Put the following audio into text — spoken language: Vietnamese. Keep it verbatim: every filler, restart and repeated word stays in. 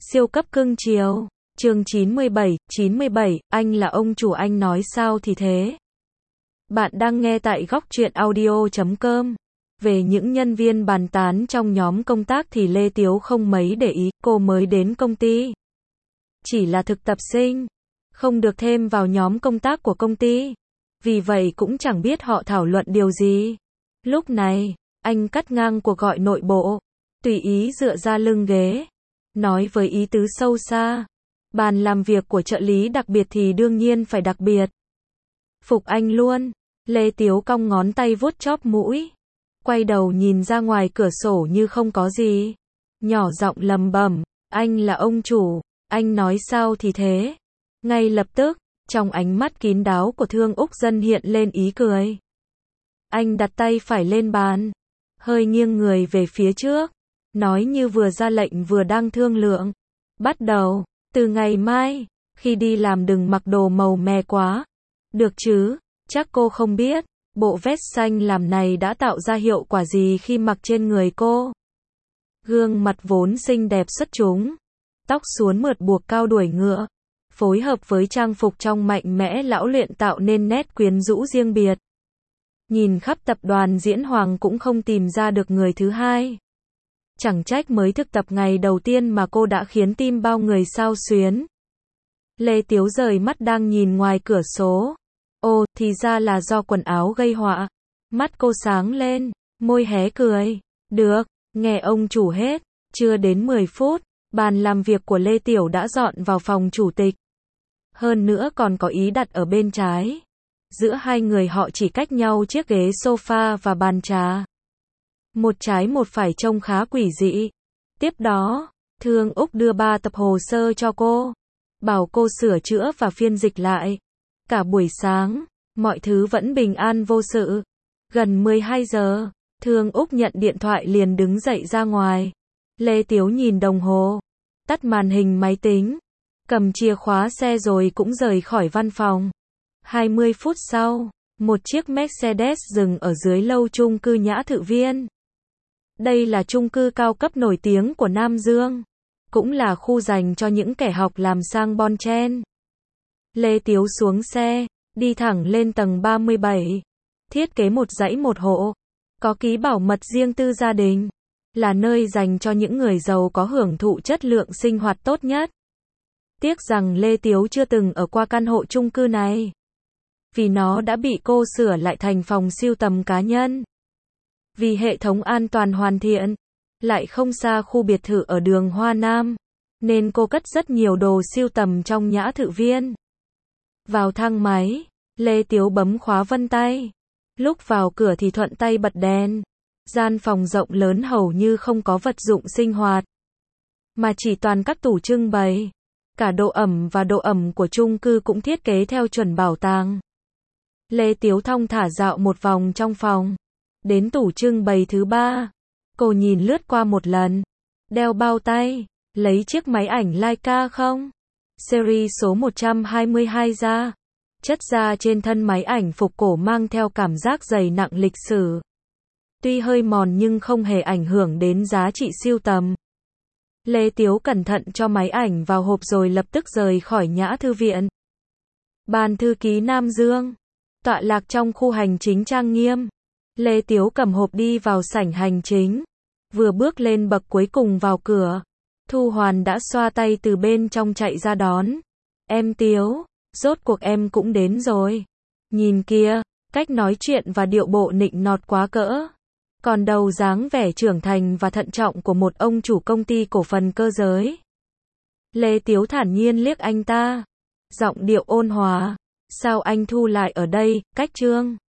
Siêu cấp cưng chiều. Chương chín mươi bảy, chín mươi bảy, anh là ông chủ anh nói sao thì thế. Bạn đang nghe tại góc truyện audio chấm com. Về những nhân viên bàn tán trong nhóm công tác thì Lê Tiếu không mấy để ý, cô mới đến công ty. Chỉ là thực tập sinh, không được thêm vào nhóm công tác của công ty. Vì vậy cũng chẳng biết họ thảo luận điều gì. Lúc này, anh cắt ngang cuộc gọi nội bộ, tùy ý dựa ra lưng ghế, nói với ý tứ sâu xa. Bàn làm việc của trợ lý đặc biệt thì đương nhiên phải đặc biệt. Phục anh luôn. Lê Tiếu cong ngón tay vuốt chóp mũi, quay đầu nhìn ra ngoài cửa sổ như không có gì, nhỏ giọng lầm bầm, anh là ông chủ, anh nói sao thì thế. Ngay lập tức, trong ánh mắt kín đáo của Thương Úc Dân hiện lên ý cười. Anh đặt tay phải lên bàn, hơi nghiêng người về phía trước, nói như vừa ra lệnh vừa đang thương lượng. Bắt đầu, từ ngày mai, khi đi làm đừng mặc đồ màu mè quá. Được chứ, chắc cô không biết, bộ vest xanh làm này đã tạo ra hiệu quả gì khi mặc trên người cô. Gương mặt vốn xinh đẹp xuất chúng, tóc suốn mượt buộc cao đuôi ngựa, phối hợp với trang phục trong mạnh mẽ lão luyện tạo nên nét quyến rũ riêng biệt. Nhìn khắp tập đoàn Diễn Hoàng cũng không tìm ra được người thứ hai. Chẳng trách mới thực tập ngày đầu tiên mà cô đã khiến tim bao người xao xuyến. Lê Tiếu rời mắt đang nhìn ngoài cửa sổ. Ồ, thì ra là do quần áo gây họa. Mắt cô sáng lên, môi hé cười. Được, nghe ông chủ hết. Chưa đến mười phút, bàn làm việc của Lê Tiểu đã dọn vào phòng chủ tịch. Hơn nữa còn có ý đặt ở bên trái. Giữa hai người họ chỉ cách nhau chiếc ghế sofa và bàn trà. Một trái một phải trông khá quỷ dị. Tiếp đó, Thương Úc đưa ba tập hồ sơ cho cô, bảo cô sửa chữa và phiên dịch lại. Cả buổi sáng, mọi thứ vẫn bình an vô sự. Gần mười hai giờ, Thương Úc nhận điện thoại liền đứng dậy ra ngoài. Lê Tiếu nhìn đồng hồ, tắt màn hình máy tính, cầm chìa khóa xe rồi cũng rời khỏi văn phòng. hai mươi phút sau, một chiếc Mercedes dừng ở dưới lâu chung cư Nhã Thự Viên. Đây là chung cư cao cấp nổi tiếng của Nam Dương, cũng là khu dành cho những kẻ học làm sang bon chen. Lê Tiếu xuống xe, đi thẳng lên tầng ba mươi bảy. Thiết kế một dãy một hộ, có ký bảo mật riêng tư gia đình, là nơi dành cho những người giàu có hưởng thụ chất lượng sinh hoạt tốt nhất. Tiếc rằng Lê Tiếu chưa từng ở qua căn hộ chung cư này, vì nó đã bị cô sửa lại thành phòng sưu tầm cá nhân. Vì hệ thống an toàn hoàn thiện, lại không xa khu biệt thự ở đường Hoa Nam, nên cô cất rất nhiều đồ sưu tầm trong Nhã Thự Viên. Vào thang máy, Lê Tiếu bấm khóa vân tay. Lúc vào cửa thì thuận tay bật đèn. Gian phòng rộng lớn hầu như không có vật dụng sinh hoạt, mà chỉ toàn các tủ trưng bày. Cả độ ẩm và độ ẩm của chung cư cũng thiết kế theo chuẩn bảo tàng. Lê Tiếu thong thả dạo một vòng trong phòng. Đến tủ trưng bày thứ ba, cô nhìn lướt qua một lần. Đeo bao tay, lấy chiếc máy ảnh Leica không? Series số một trăm hai mươi hai ra. Chất da trên thân máy ảnh phục cổ mang theo cảm giác dày nặng lịch sử. Tuy hơi mòn nhưng không hề ảnh hưởng đến giá trị sưu tầm. Lê Tiếu cẩn thận cho máy ảnh vào hộp rồi lập tức rời khỏi Nhã Thư Viện. Ban thư ký Nam Dương, tọa lạc trong khu hành chính trang nghiêm. Lê Tiếu cầm hộp đi vào sảnh hành chính. Vừa bước lên bậc cuối cùng vào cửa, Thu Hoàn đã xoa tay từ bên trong chạy ra đón. Em Tiếu, rốt cuộc em cũng đến rồi. Nhìn kia, cách nói chuyện và điệu bộ nịnh nọt quá cỡ. Còn đầu dáng vẻ trưởng thành và thận trọng của một ông chủ công ty cổ phần cơ giới. Lê Tiếu thản nhiên liếc anh ta, giọng điệu ôn hòa. Sao anh Thu lại ở đây, cách Trương?